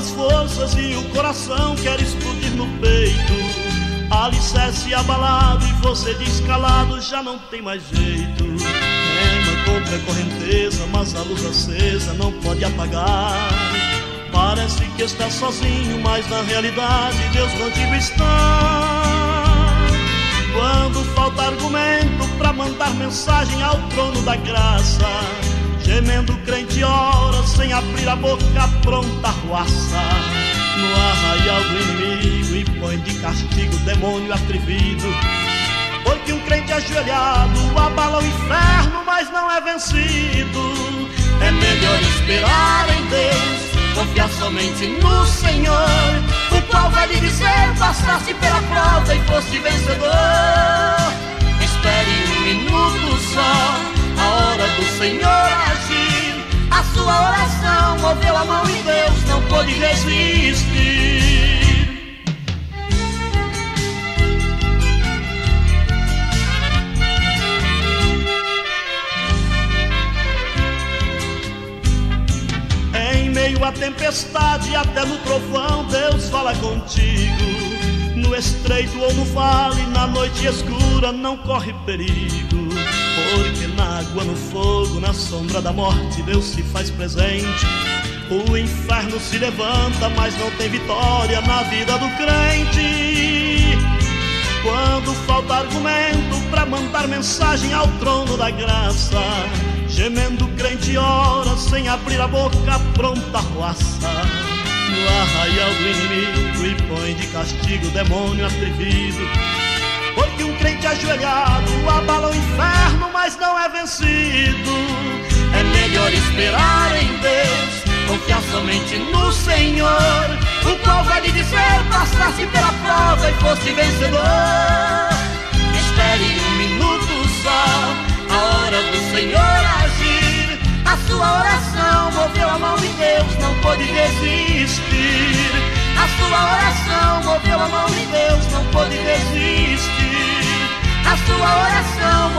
as forças e o coração quer explodir no peito. Alicerce abalado e você descalado, já não tem mais jeito. Rema contra a correnteza, mas a luz acesa não pode apagar. Parece que está sozinho, mas na realidade Deus contigo está. Quando falta argumento pra mandar mensagem ao trono da graça, gemendo o crente ora sem abrir a boca, pronta a ruaça. No arraial do inimigo e põe de castigo o demônio atrevido. Porque um crente ajoelhado abala o inferno, mas não é vencido. É melhor esperar em Deus, confiar somente no Senhor, o qual vai lhe dizer, passasse pela prova e fosse vencedor. Espere um minuto só, a hora do Senhor agir. A sua oração moveu a mão e Deus não pôde resistir. Em meio à tempestade, até no trovão, Deus fala contigo. No estreito ou no vale, na noite escura, não corre perigo. Porque na água, no fogo, na sombra da morte, Deus se faz presente. O inferno se levanta, mas não tem vitória na vida do crente. Quando falta argumento pra mandar mensagem ao trono da graça, gemendo o crente ora sem abrir a boca, pronta a ruaça. No arraial do inimigo e põe de castigo o demônio atrevido. Porque um crente ajoelhado abala o inferno, mas não é vencido. É melhor esperar em Deus, confiar somente no Senhor, o qual vai lhe dizer, passasse pela prova e fosse vencedor. Espere um minuto só, a hora do Senhor agir. A sua oração moveu a mão e Deus não pôde desistir. A sua oração moveu a mão e Deus não pôde desistir. A sua oração